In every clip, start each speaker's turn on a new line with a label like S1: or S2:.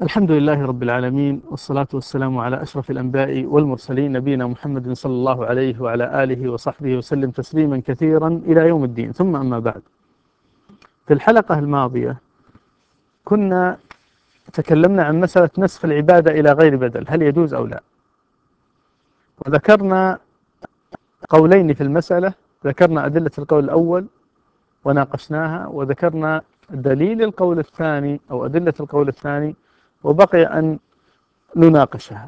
S1: الحمد لله رب العالمين، والصلاة والسلام على أشرف الأنبياء والمرسلين، نبينا محمد صلى الله عليه وعلى آله وصحبه وسلم تسليما كثيرا إلى يوم الدين. ثم أما بعد، في الحلقة الماضية كنا تكلمنا عن مسألة نسخ العبادة إلى غير بدل، هل يجوز أو لا؟ وذكرنا قولين في المسألة، ذكرنا أدلة القول الأول وناقشناها، وذكرنا دليل القول الثاني أو أدلة القول الثاني، وبقي أن نناقشها.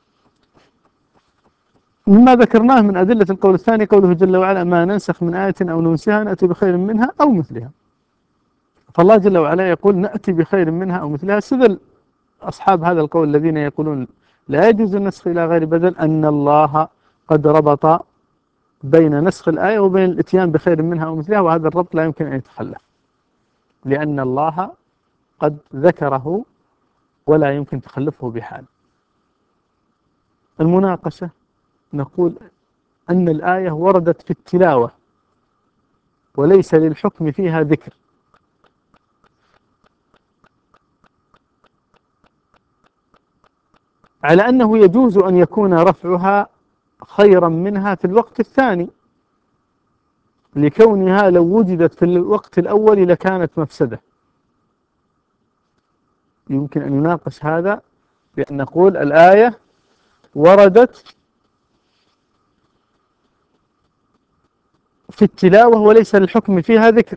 S1: مما ذكرناه من أدلة القول الثاني قوله جل وعلا: ما ننسخ من آية أو ننسها نأتي بخير منها أو مثلها. فالله جل وعلا يقول نأتي بخير منها أو مثلها. استدل أصحاب هذا القول الذين يقولون لا يجوز النسخ إلى غير بدل أن الله قد ربط بين نسخ الآية وبين الإتيان بخير منها أو مثلها، وهذا الربط لا يمكن أن يتخلف، لأن الله قد ذكره ولا يمكن تخلفه بحال. المناقشة نقول أن الآية وردت في التلاوة وليس للحكم فيها ذكر، على أنه يجوز أن يكون رفعها خيرا منها في الوقت الثاني، لكونها لو وجدت في الوقت الأول لكانت مفسدة. يمكن أن يناقش هذا بأن نقول الآية وردت في التلاوة وليس للحكم فيها ذكر،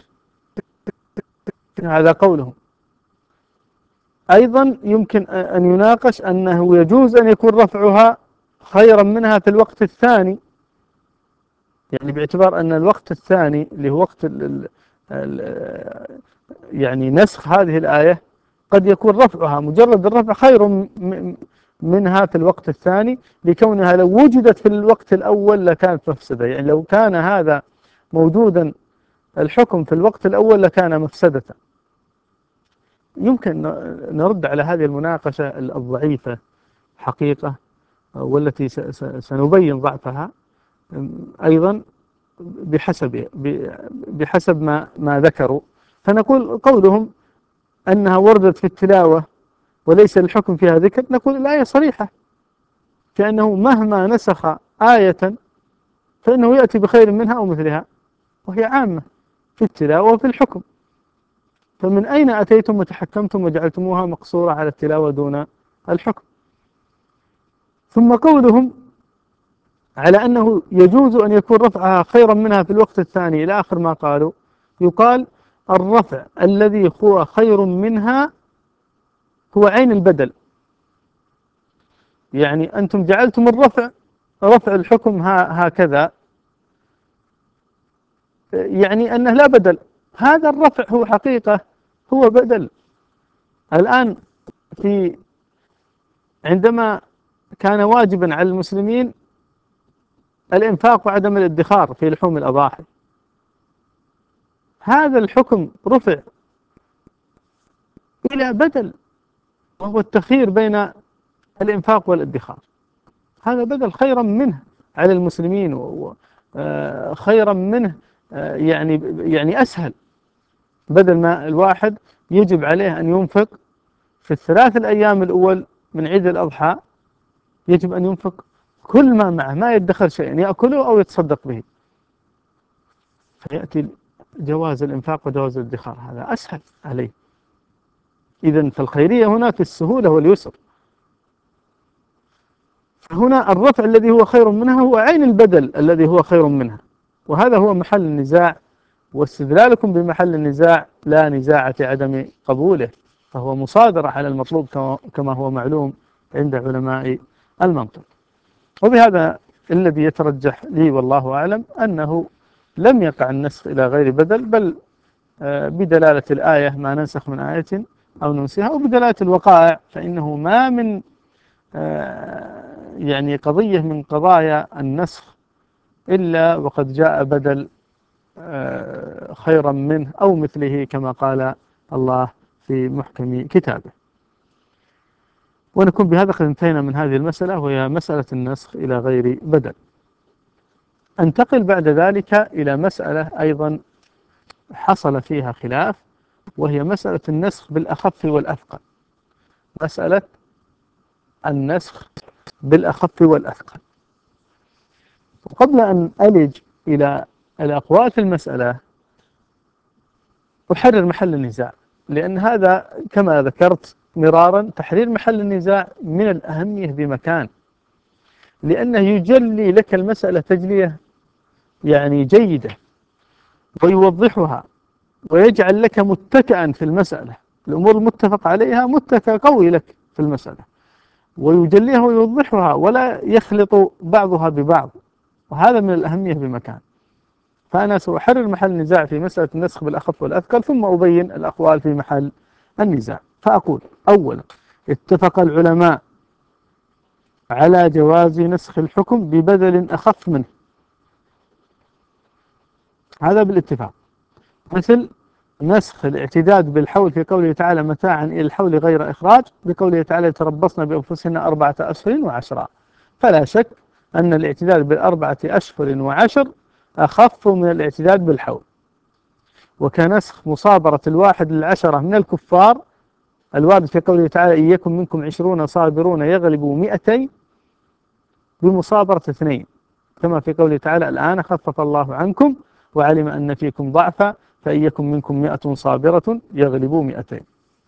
S1: هذا قولهم. أيضا يمكن أن يناقش أنه يجوز أن يكون رفعها خيرا منها في الوقت الثاني، يعني باعتبار أن الوقت الثاني اللي هو وقت يعني نسخ هذه الآية قد يكون رفعها مجرد الرفع خير منها في الوقت الثاني، لكونها لو وجدت في الوقت الأول لكانت مفسدة. يعني لو كان هذا موجودا الحكم في الوقت الأول لكان مفسدة. يمكن نرد على هذه المناقشة الضعيفة حقيقة، والتي سنبين ضعفها أيضا بحسب ما ذكروا. فنقول قولهم أنها وردت في التلاوة وليس الحكم فيها ذكر، نقول الآية صريحة، كأنه مهما نسخ آية فإنه يأتي بخير منها أو مثلها، وهي عامة في التلاوة وفي الحكم. فمن أين أتيتم وتحكمتم وجعلتموها مقصورة على التلاوة دون الحكم؟ ثم قولهم على أنه يجوز أن يكون رفعها خيرا منها في الوقت الثاني إلى آخر ما قالوا، يقال الرفع الذي هو خير منها هو عين البدل. يعني أنتم جعلتم رفع الحكم هكذا، يعني أنه لا بدل. هذا الرفع هو حقيقة هو بدل. الآن عندما كان واجبا على المسلمين الإنفاق وعدم الادخار في لحوم الأضاحي، هذا الحكم رفع إلى بدل، وهو التخيير بين الإنفاق والادخار. هذا بدل خيرا منه على المسلمين، وخيرا منه، يعني أسهل. بدل ما الواحد يجب عليه أن ينفق في الثلاث الأيام الأول من عيد الأضحى، يجب أن ينفق كل ما معه، ما يدخر شيئا يأكله أو يتصدق به، فيأتي جواز الإنفاق وجواز الادخار، هذا أسهل عليه. إذن فالخيرية هنا في السهولة واليسر. فهنا الرفع الذي هو خير منها هو عين البدل الذي هو خير منها، وهذا هو محل النزاع. واستدلالكم بمحل النزاع لا نزاع في عدم قبوله، فهو مصادرة على المطلوب كما هو معلوم عند علماء المنطق. وبهذا الذي يترجح لي والله أعلم أنه لم يقع النسخ إلى غير بدل، بل بدلالة الآية ما ننسخ من آية أو ننسها، وبدلالة الوقائع، فإنه ما من يعني قضية من قضايا النسخ إلا وقد جاء بدل خيرا منه أو مثله كما قال الله في محكم كتابه. ونكون بهذا قد انتهينا من هذه المسألة، وهي مسألة النسخ إلى غير بدل. أنتقل بعد ذلك إلى مسألة أيضا حصل فيها خلاف، وهي مسألة النسخ بالأخف والأثقل. مسألة النسخ بالأخف والأثقل. وقبل أن ألج إلى الأقوال في المسألة أحرر محل النزاع، لأن هذا كما ذكرت مرارا تحرير محل النزاع من الأهمية بمكان، لأنه يجلي لك المسألة تجلية يعني جيدة، ويوضحها ويجعل لك متكئا في المسألة، الأمور المتفق عليها متكئ قوي لك في المسألة، ويجليها ويوضحها ولا يخلط بعضها ببعض، وهذا من الأهمية بمكان. فأنا سأحرر محل النزاع في مسألة النسخ بالأخف والأثقل، ثم أبين الأقوال في محل النزاع. فأقول: أولا، اتفق العلماء على جواز نسخ الحكم ببدل أخف منه، هذا بالاتفاق، مثل نسخ الاعتداد بالحول في قوله تعالى: متاعا إلى الحول غير إخراج، بقوله تعالى: يتربصن بأنفسهن 4 أشهر و10. فلا شك أن الاعتداد ب4 أشهر و10 أخف من الاعتداد بالحول. وكنسخ مصابرة 1 ل10 من الكفار الوارد في قوله تعالى: إن يكن منكم 20 صابرون يغلبوا 200 بمصابرة 2، كما في قوله تعالى: الآن خفف الله عنكم وعلم أن فيكم ضعفا فإن يكن منكم 100 صابرة يغلبوا 200.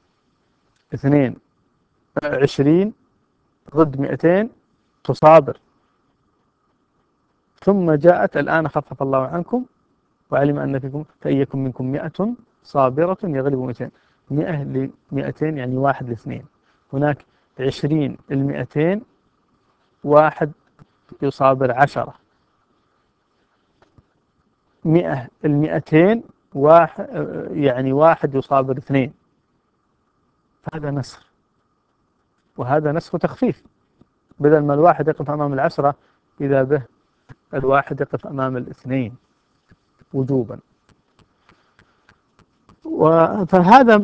S1: 20 ضد 200 تصابر، ثم جاءت الآن خفف الله عنكم وعلم أن فيكم فإن يكن منكم 100 صابرة يغلبوا 200. 100 ل 200 يعني 1 ل2، هناك 20 ل 200 واحد يصابر 10، 100 ل 200 واحد يعني 1 يصابر 2. هذا نسخ، وهذا نسخ تخفيف، بدل ما الواحد يقف أمام 10 إذا به الواحد يقف أمام 2 وجوبا. فهذا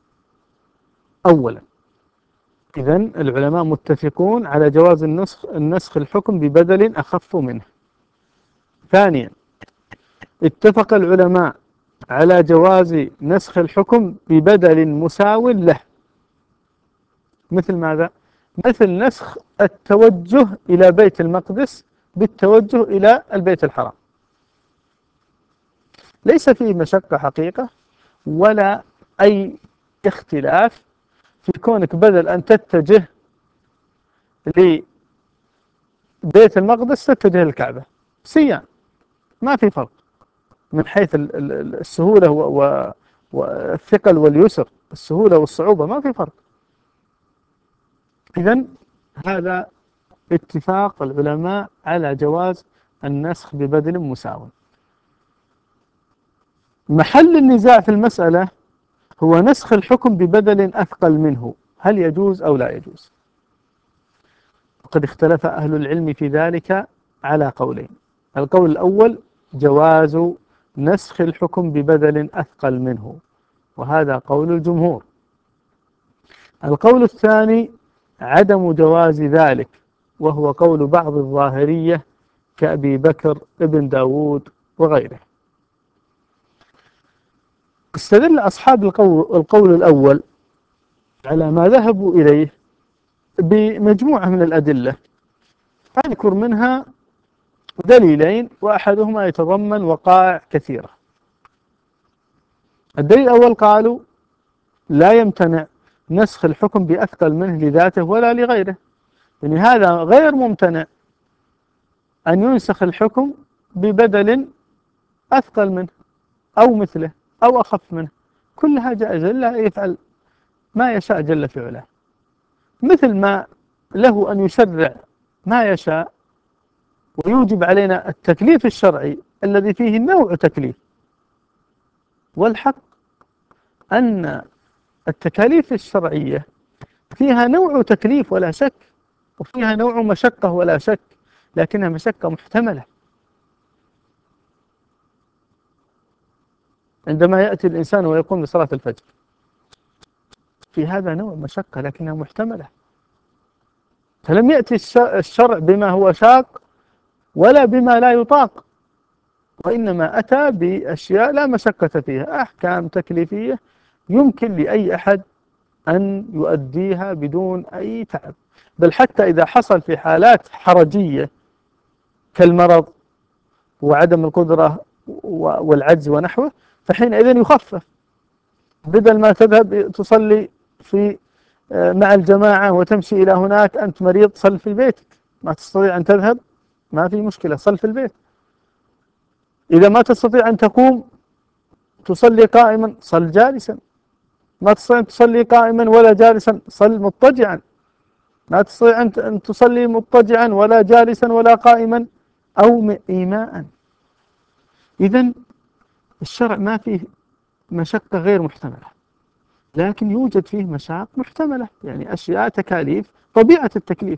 S1: أولا. إذن العلماء متفقون على جواز النسخ الحكم ببدل أخف منه. ثانيا، اتفق العلماء على جواز نسخ الحكم ببدل مساو له. مثل ماذا؟ مثل نسخ التوجه إلى بيت المقدس بالتوجه إلى البيت الحرام، ليس فيه مشقة حقيقة ولا أي اختلاف في كونك بدل أن تتجه لبيت المقدس تتجه للكعبة سيان، ما في فرق من حيث السهولة والثقل واليسر، السهولة والصعوبة ما في فرق. إذن هذا اتفاق العلماء على جواز النسخ ببدل مساو. محل النزاع في المسألة هو نسخ الحكم ببدل أثقل منه، هل يجوز أو لا يجوز؟ وقد اختلف أهل العلم في ذلك على قولين. القول الأول: جواز نسخ الحكم ببدل أثقل منه، وهذا قول الجمهور. القول الثاني: عدم جواز ذلك، وهو قول بعض الظاهرية كأبي بكر ابن داود وغيره. استدل أصحاب القول الأول على ما ذهبوا إليه بمجموعة من الأدلة، أذكر منها دليلين وأحدهما يتضمن وقائع كثيرة. الدليل الأول: قالوا لا يمتنع نسخ الحكم بأثقل منه لذاته ولا لغيره، يعني هذا غير ممتنع أن ينسخ الحكم ببدل أثقل منه أو مثله أو أخف منه، كلها جائزة، لا يفعل ما يشاء جل في علاه، مثل ما له أن يشرع ما يشاء ويوجب علينا التكليف الشرعي الذي فيه نوع تكليف. والحق أن التكاليف الشرعية فيها نوع تكليف ولا شك، وفيها نوع مشقة ولا شك، لكنها مشقة محتملة. عندما يأتي الإنسان ويقوم بصلاة الفجر، في هذا نوع مشقة لكنها محتملة، فلم يأتي الشرع بما هو شاق ولا بما لا يطاق، وإنما أتى بأشياء لا مشقة فيها، أحكام تكليفية يمكن لأي أحد أن يؤديها بدون أي تعب، بل حتى إذا حصل في حالات حرجية كالمرض وعدم القدرة والعجز ونحوه، فحينئذ يخفف، بدل ما تذهب تصلي في مع الجماعة وتمشي إلى هناك، أنت مريض، صل في بيتك، ما تستطيع أن تذهب، ما في مشكلة، صل في البيت. إذا ما تستطيع أن تقوم تصلي قائما، صل جالسا. ما تستطيع أن تصلي قائما ولا جالسا، صل مضطجعا. ما تستطيع أن تصلي مضطجعا ولا جالسا ولا قائما أو إيماء. إذن الشرع ما فيه مشقة غير محتملة، لكن يوجد فيه مشاق محتملة، يعني أشياء تكاليف، طبيعة التكليف.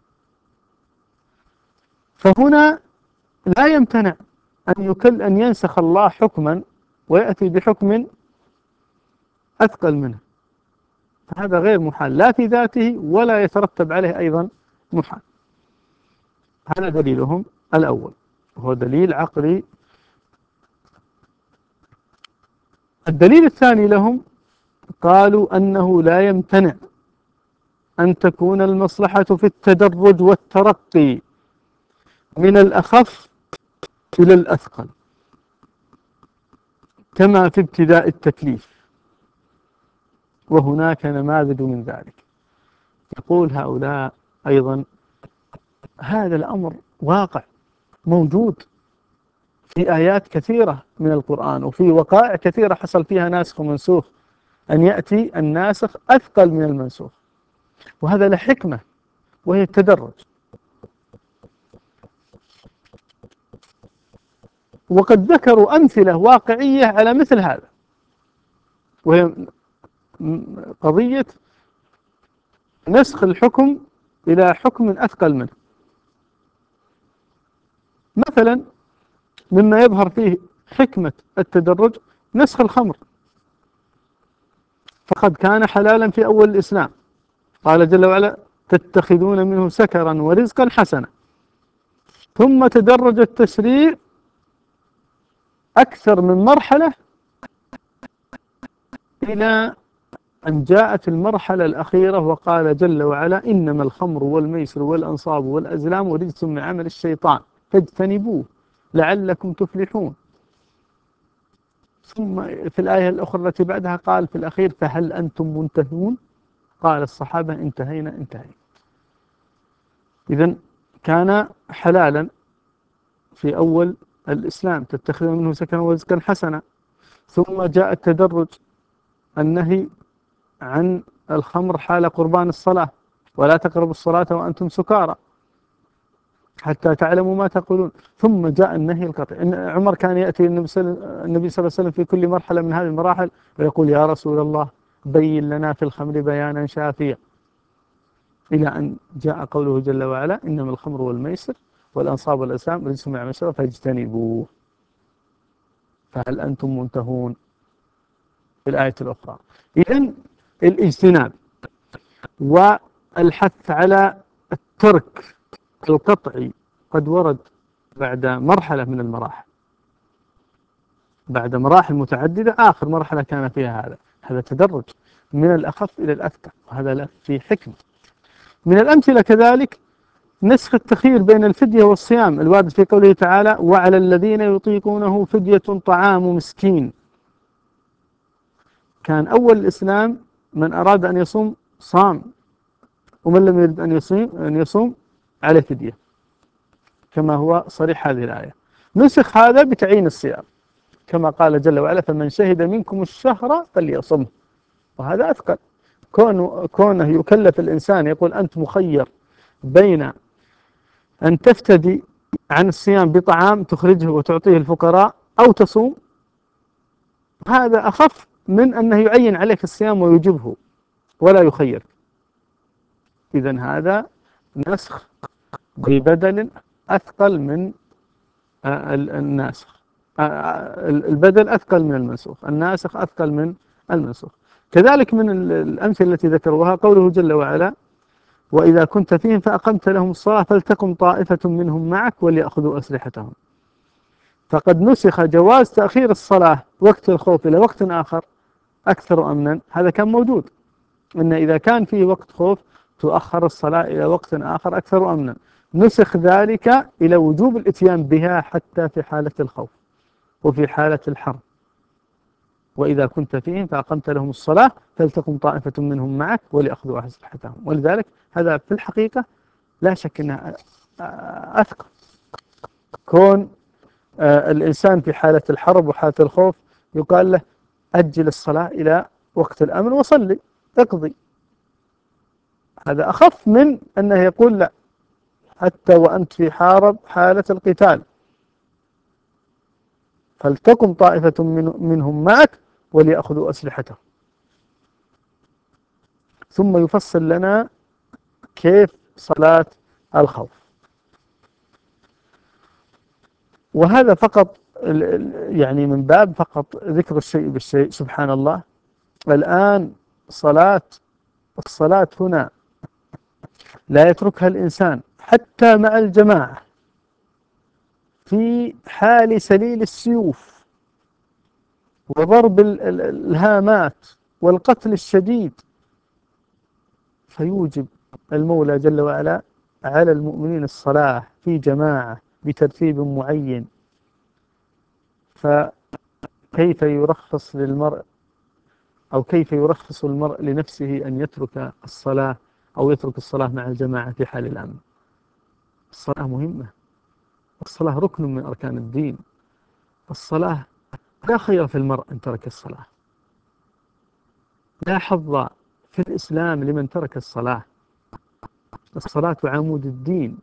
S1: فهنا لا يمتنع أن ينسخ الله حكما ويأتي بحكم أثقل منه، هذا غير محال لا في ذاته ولا يترتب عليه أيضا محال. هذا دليلهم الأول، وهو دليل عقلي. الدليل الثاني لهم قالوا أنه لا يمتنع أن تكون المصلحة في التدرج والترقي من الأخف إلى الأثقل كما في ابتداء التكليف، وهناك نماذج من ذلك. يقول هؤلاء أيضا هذا الأمر واقع موجود في آيات كثيرة من القرآن، وفي وقائع كثيرة حصل فيها ناسخ ومنسوخ، أن يأتي الناسخ أثقل من المنسوخ، وهذا له حكمة وهي التدرج. وقد ذكروا أمثلة واقعية على مثل هذا، وهي قضية نسخ الحكم إلى حكم أثقل منه. مثلا مما يظهر فيه حكمة التدرج نسخ الخمر، فقد كان حلالا في أول الإسلام، قال جل وعلا تتخذون منه سكرا ورزقا حسنا، ثم تدرج التشريع أكثر من مرحلة إلى أن جاءت المرحلة الأخيرة وقال جل وعلا إنما الخمر والميسر والأنصاب والأزلام رجس من عمل الشيطان فاجتنبوه لعلكم تفلحون. ثم في الآية الأخرى التي بعدها قال في الأخير فهل أنتم منتهون؟ قال الصحابة انتهينا. إذن كان حلالا في أول الإسلام تتخذون منه سكرا ورزقا حسنا، ثم جاء التدرج، النهي عن الخمر حال قربان الصلاة، ولا تقربوا الصلاة وأنتم سكارى حتى تعلموا ما تقولون، ثم جاء النهي القطعي. إن عمر كان يأتي النبي صلى الله عليه وسلم في كل مرحلة من هذه المراحل ويقول يا رسول الله بين لنا في الخمر بيانا شافيا، إلى أن جاء قوله جل وعلا إنما الخمر والميسر والأنصاب والأزلام رجس من عمل الشيطان فاجتنبوه فهل أنتم منتهون في الآية الأخرى. إذن الاجتناب والحث على الترك القطعي قد ورد بعد مرحلة من المراحل، بعد مراحل متعددة، آخر مرحلة كان فيها هذا تدرج من الأخف إلى الأثقل، وهذا له في حكمة. من الأمثلة كذلك نسخ التخيير بين الفدية والصيام الوارد في قوله تعالى وعلى الذين يطيقونه فدية طعام مسكين. كان أول الإسلام من أراد أن يصوم صام، ومن لم يرد أن يصوم على فدية، كما هو صريح هذه الآية. نسخ هذا بتعيين الصيام كما قال جل وعلا فمن شهد منكم الشهر فليصمه، وهذا أثقل. كونه يكلف الإنسان، يقول أنت مخير بين أن تفتدي عن الصيام بطعام تخرجه وتعطيه الفقراء أو تصوم، هذا أخف من أنه يعين عليك الصيام ويجبه ولا يخير. إذن هذا نسخ ببدل أثقل من الناسخ، البدل أثقل من المنسوخ، الناسخ أثقل من المنسوخ. كذلك من الأمثلة التي ذكروها قوله جل وعلا وإذا كنت فيهم فأقمت لهم الصلاة فلتقم طائفة منهم معك وليأخذوا أسلحتهم. فقد نسخ جواز تأخير الصلاة وقت الخوف إلى وقت آخر أكثر أمنا، هذا كان موجود أن إذا كان فيه وقت خوف تؤخر الصلاة إلى وقت آخر أكثر أمنا. نسخ ذلك إلى وجوب الإتيان بها حتى في حالة الخوف وفي حالة الحرب. وإذا كنت فيهم فأقمت لهم الصلاة فلتقم طائفة منهم معك وليأخذوا أسلحتهم. ولذلك هذا في الحقيقة لا شك أنها أثقل. كون الإنسان في حالة الحرب وحالة الخوف يقال له أجل الصلاة إلى وقت الأمن وصلي اقضي، هذا أخف من أنه يقول لا حتى وأنت في حالة القتال فلتقم طائفة منهم معك وليأخذوا أسلحتهم. ثم يفصل لنا كيف صلاة الخوف. وهذا فقط يعني من باب فقط ذكر الشيء بالشيء. سبحان الله، الآن الصلاة هنا لا يتركها الإنسان حتى مع الجماعة في حال سليل السيوف وضرب الهامات والقتل الشديد، فيوجب المولى جل وعلا على المؤمنين الصلاة في جماعة بترتيب معين. فكيف يرخص للمرء أو كيف يرخص المرء لنفسه أن يترك الصلاة أو يترك الصلاة مع الجماعة في حال الأمن؟ الصلاة مهمة، الصلاة ركن من أركان الدين. الصلاة لا خير في المرء أن ترك الصلاة، لا حظ في الإسلام لمن ترك الصلاة. الصلاة عمود الدين،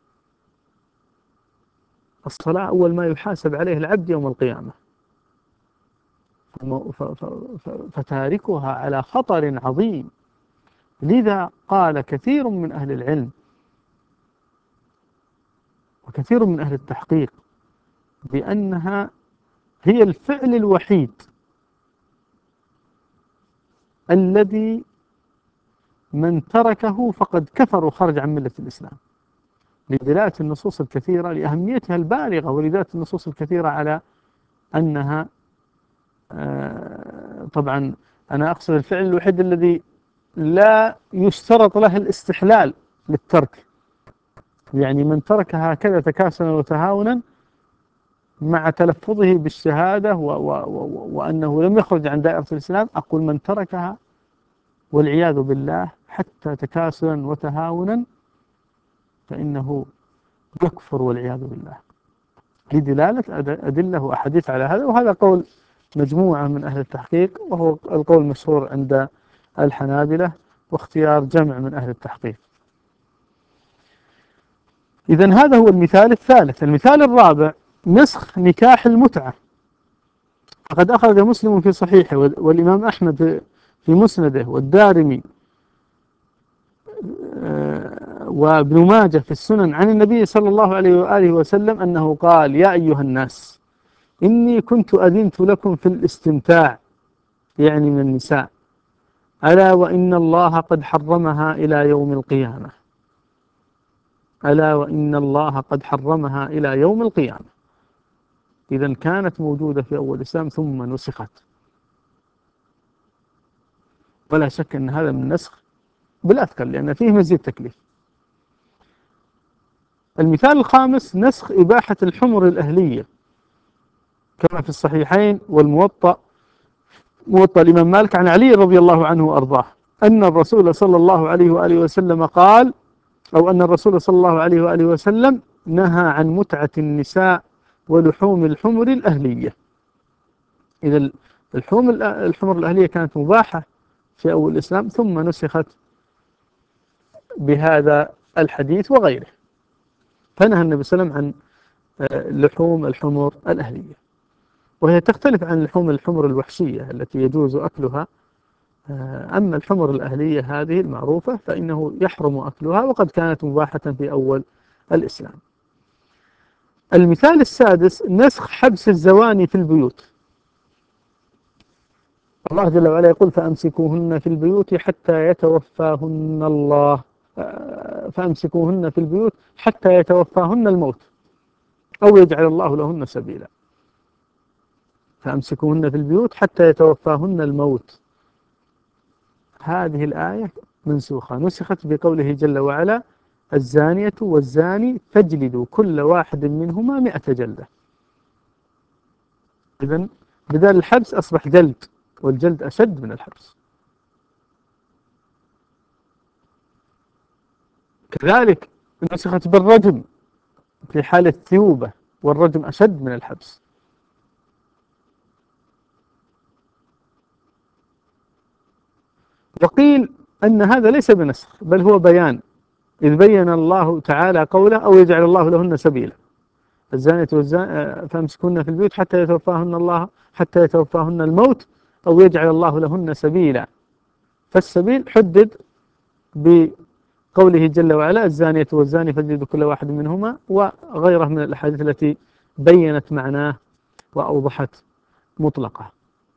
S1: الصلاة أول ما يحاسب عليه العبد يوم القيامة، فتاركها على خطر عظيم. لذا قال كثير من أهل العلم وكثير من أهل التحقيق بأنها هي الفعل الوحيد الذي من تركه فقد كفر وخرج عن ملة الإسلام، لدلالة النصوص الكثيرة لأهميتها البالغة، ولدلالة النصوص الكثيرة على أنها طبعا أنا أقصد الفعل الوحيد الذي لا يشترط له الاستحلال للترك، يعني من ترك هكذا تكاسلا وتهاونا مع تلفظه بالشهادة وأنه لم يخرج عن دائرة الإسلام، أقول من تركها والعياذ بالله حتى تكاسلا وتهاونا فإنه يكفر والعياذ بالله، لدلالة أدلة وأحاديث على هذا. وهذا قول مجموعة من أهل التحقيق، وهو القول المشهور عند الحنابلة واختيار جمع من أهل التحقيق. إذن هذا هو المثال الثالث. المثال الرابع نسخ نكاح المتعة. فقد أخرج مسلم في صحيحه والإمام أحمد في مسنده والدارمي وابن ماجه في السنن عن النبي صلى الله عليه وآله وسلم أنه قال: يا أيها الناس إني كنت أذنت لكم في الاستمتاع، يعني من النساء، ألا وإن الله قد حرمها إلى يوم القيامة، ألا وإن الله قد حرمها إلى يوم القيامة. إذا كانت موجودة في أول الإسلام ثم نسخت، ولا شك أن هذا من النسخ بالأثقل لأن فيه مزيد تكليف. المثال الخامس نسخ إباحة الحمر الأهلية كما في الصحيحين والموطأ، موطأ الإمام مالك عن علي رضي الله عنه وأرضاه أن الرسول صلى الله عليه وآله وسلم قال، أو أن الرسول صلى الله عليه وآله وسلم نهى عن متعة النساء ولحوم الحمر الأهلية. إذا الحمر الأهلية كانت مباحة في أول الإسلام ثم نسخت بهذا الحديث وغيره، فنهى النبي صلى الله عليه وسلم عن لحوم الحمر الأهلية، وهي تختلف عن لحوم الحمر الوحشية التي يجوز أكلها. أما الحمر الأهلية هذه المعروفة فإنه يحرم أكلها، وقد كانت مباحة في أول الإسلام. المثال السادس نسخ حبس الزواني في البيوت. الله جل وعلا يقول: فأمسكوهن في البيوت حتى يتوفاهن الله، فأمسكوهن في البيوت حتى يتوفاهن الموت أو يجعل الله لهن سبيلا. فأمسكوهن في البيوت حتى يتوفاهن الموت، هذه الآية منسوخة، نسخت بقوله جل وعلا: الزانية والزاني فاجلدوا كل واحد منهما 100 جلدة. إذن بدل الحبس أصبح جلد، والجلد أشد من الحبس. كذلك نسخت بالرجم في حال الثيوبة، والرجم أشد من الحبس. وقيل أن هذا ليس بنسخ بل هو بيان، إذ بين الله تعالى قوله: أو يجعل الله لهن سبيلا. الزانية والزاني فامسكوهن في البيوت حتى يتوفاهن الموت، أو يجعل الله لهن سبيلا. فالسبيل حدد بقوله جل وعلا: الزانية والزاني فاجلدوا كل واحد منهما، وغيره من الأحاديث التي بينت معناه وأوضحت مطلقه.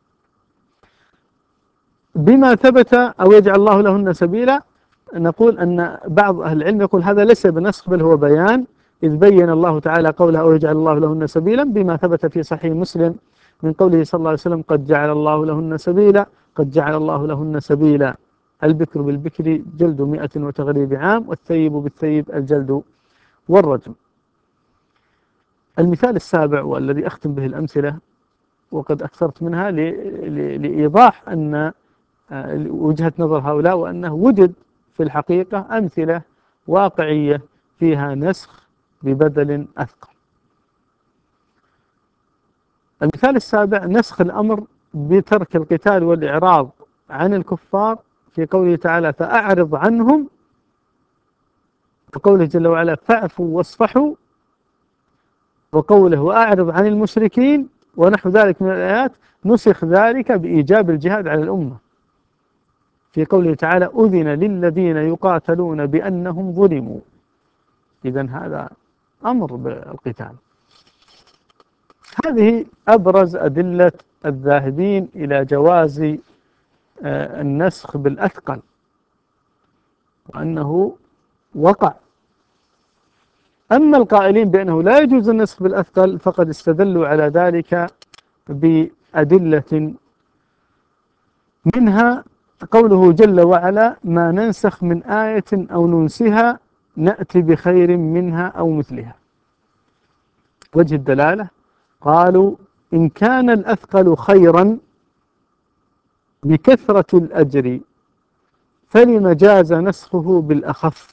S1: بما ثبت أو يجعل الله لهن سبيلا، نقول أن بعض أهل العلم يقول هذا ليس بنسخ بل هو بيان، إذ بين الله تعالى قوله: أو يجعل الله لهن سبيلا، بما ثبت في صحيح مسلم من قوله صلى الله عليه وسلم: قد جعل الله لهن سبيلا، قد جعل الله لهن سبيلا. البكر بالبكر جلد 100 وتغريب عام، والثيب بالثيب الجلد والرجم. المثال السابع والذي أختم به الأمثلة، وقد أكثرت منها لإيضاح أن وجهة نظر هؤلاء، وأنه وجد في الحقيقة أمثلة واقعية فيها نسخ ببدل أثقل. المثال السابع: نسخ الأمر بترك القتال والإعراض عن الكفار في قوله تعالى: فأعرض عنهم، وقوله جل وعلا: فاعفوا واصفحوا، وقوله: وأعرض عن المشركين، ونحو ذلك من الآيات. نسخ ذلك بإيجاب الجهاد على الأمة في قوله تعالى: أذن للذين يقاتلون بأنهم ظلموا. إذن هذا أمر بالقتال. هذه أبرز أدلة الذاهبين إلى جواز النسخ بالأثقل، وأنه وقع. أما القائلين بأنه لا يجوز النسخ بالأثقل فقد استدلوا على ذلك بأدلة، منها قوله جل وعلا: ما ننسخ من آية أو ننسها نأتي بخير منها أو مثلها. وجه الدلالة: قالوا إن كان الأثقل خيرا بكثرة الأجر فلم جاز نسخه بالأخف،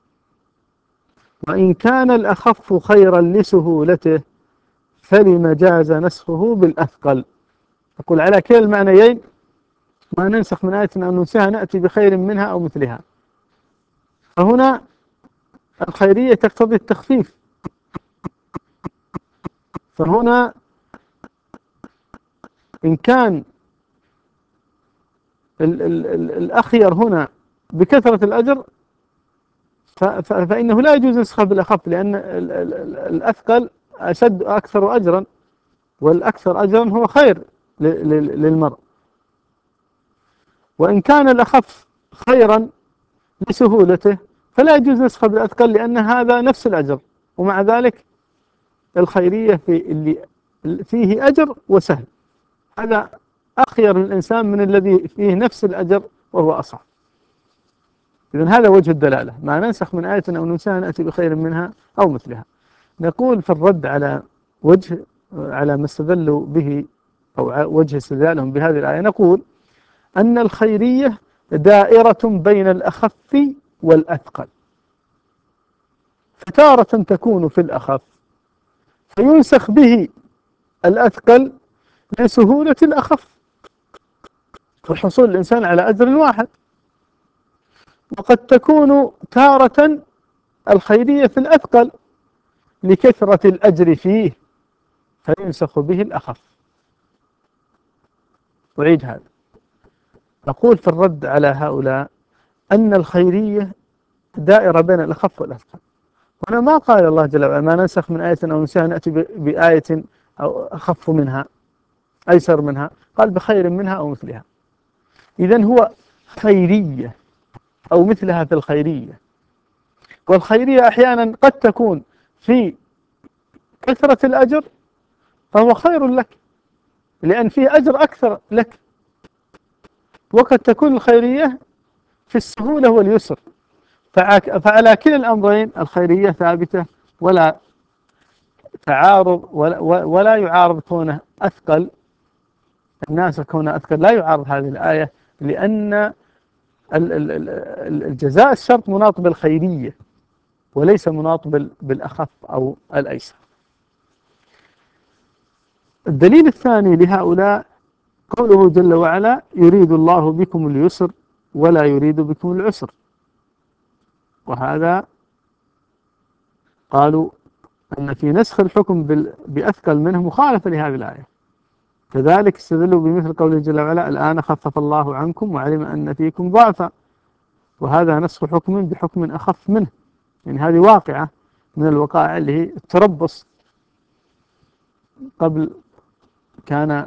S1: وإن كان الأخف خيرا لسهولته فلم جاز نسخه بالأثقل. أقول على كلا المعنيين: ما ننسخ من آية أو ننسها نأتي بخير منها أو مثلها. فهنا الخيرية تقتضي التخفيف، فهنا إن كان الأخير هنا بكثرة الأجر فإنه لا يجوز نسخه بالأخف، لأن الأثقل أشد أكثر أجرا، والأكثر أجرا هو خير للمرء. وإن كان الأخف خيرا لسهولته فلا يجوز نسخه بالأثقل، لأن هذا نفس الأجر، ومع ذلك الخيرية في اللي فيه أجر وسهل، هذا أخير للإنسان من الذي فيه نفس الأجر وهو أصعب. إذن هذا وجه الدلالة: ما ننسخ من آية أو ننسها نأتي بخير منها أو مثلها. نقول في الرد على ما استدلوا به أو وجه استدلالهم بهذه الآية، نقول أن الخيرية دائرة بين الأخف والأثقل، فتارة تكون في الأخف فينسخ به الأثقل لسهولة الأخف وحصول الإنسان على أجر واحد، وقد تكون تارة الخيرية في الأثقل لكثرة الأجر فيه فينسخ به الأخف. أعيد هذا، نقول في الرد على هؤلاء أن الخيرية دائرة بين الأخف والأثقل. هنا ما قال الله جل وعلا: ما ننسخ من آية أو ننسها نأتي بآية أو أخف منها أيسر منها، قال بخير منها أو مثلها. إذن هو خيرية أو مثلها في الخيرية، والخيرية أحيانا قد تكون في كثرة الأجر فهو خير لك لأن فيه أجر أكثر لك، وقد تكون الخيرية في السهولة واليسر. فعلى كلا الأمرين الخيرية ثابتة، ولا تعارض ولا يعارض كونه أثقل الناس، كونه أثقل لا يعارض هذه الآية، لأن الجزاء الشرط مناط بالخيرية وليس مناط بالأخف أو الأيسر. الدليل الثاني لهؤلاء قوله جل وعلا: يريد الله بكم اليسر ولا يريد بكم العسر. وهذا قالوا أن في نسخ الحكم بأثقل منه مخالفة لهذه الآية. كذلك استدلوا بمثل قوله جل وعلا: الآن خفف الله عنكم وعلم أن فيكم ضعفا. وهذا نسخ حكم بحكم أخف منه، يعني هذه واقعة من الوقائع اللي هي التربص. قبل كان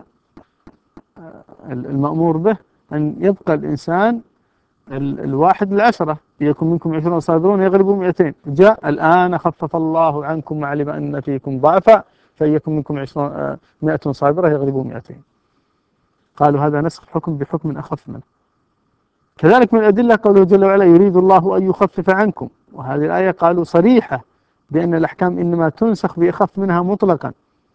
S1: المأمور به أن يبقى الإنسان الواحد العشرة، يكون منكم 20 صابرون يغلبوا 200. جاء الآن خفف الله عنكم وعلم أن فيكم ضعفا فيكون منكم 100 صابرة يغلبوا 200. قالوا هذا نسخ حكم بحكم أخف منه. كذلك من الأدلة قوله جل وعلا: يريد الله أن يخفف عنكم. وهذه الآية قالوا صريحة بأن الأحكام إنما تنسخ بأخف منها مطلقا.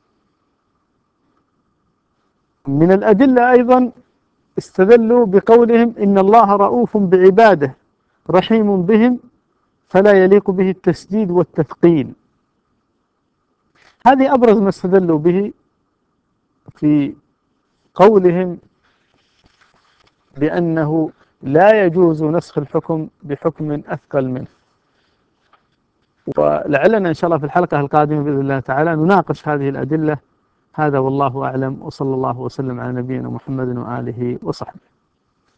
S1: من الأدلة أيضا استدلوا بقولهم: إن الله رؤوف بعباده رحيم بهم فلا يليق به التسديد والتثقيل. هذه أبرز ما استدلوا به في قولهم بأنه لا يجوز نسخ الحكم بحكم أثقل منه. ولعلنا إن شاء الله في الحلقة القادمة بإذن الله تعالى نناقش هذه الأدلة. هذا والله أعلم، وصلى الله وسلم على نبينا محمد وآله وصحبه.